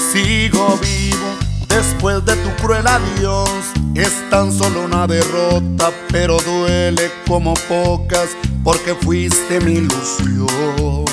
Sigo vivo después de tu cruel adiós. Es tan solo una derrota, pero duele como pocas, porque fuiste mi ilusión.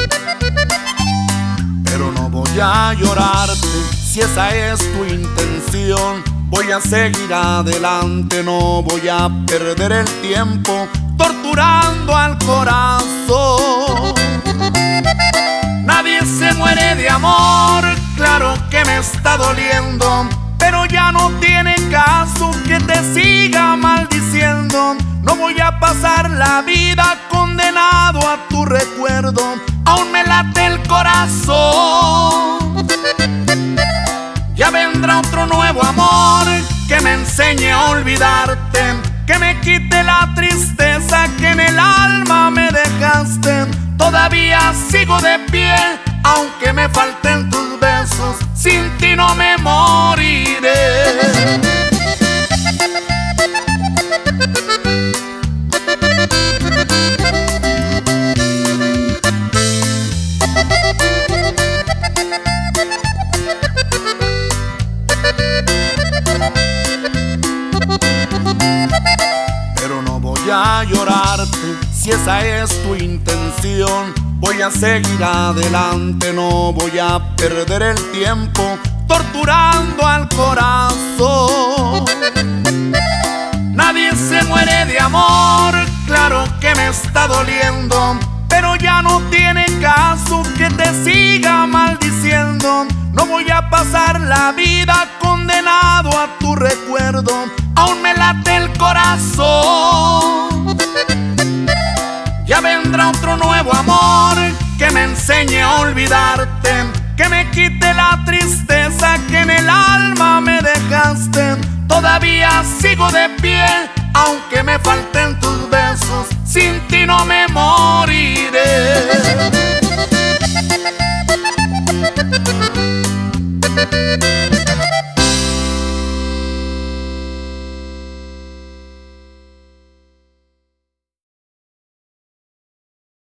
Pero no voy a llorarte si esa es tu intención. Voy a seguir adelante, no voy a perder el tiempo torturando al corazón. Nadie se muere de amor, claro que me está doliendo, pero ya no tiene caso que te siga maldiciendo. No voy a pasar la vida condenado a tu recuerdo, aún me late el corazón. Ya vendrá otro nuevo amor que me enseñe a olvidarte, que me quite la tristeza que en el alma me dejaste. Todavía sigo de pie, aunque me falten tus besos, sin ti no me moriré. Pero no voy a llorarte si esa es tu intención. Voy a seguir adelante, no voy a perder el tiempo torturando al corazón. Nadie se muere de amor, claro que me está doliendo, pero ya no tiene caso que te siga maldiciendo. No voy a pasar la vida condenado a tu recuerdo, aún me late el corazón. Ya vendrá otro nuevo amor que me enseñe a olvidarte, que me quite la tristeza que en el alma me dejaste. Todavía sigo de pie, aunque me falten tus besos, sin ti no me moriré.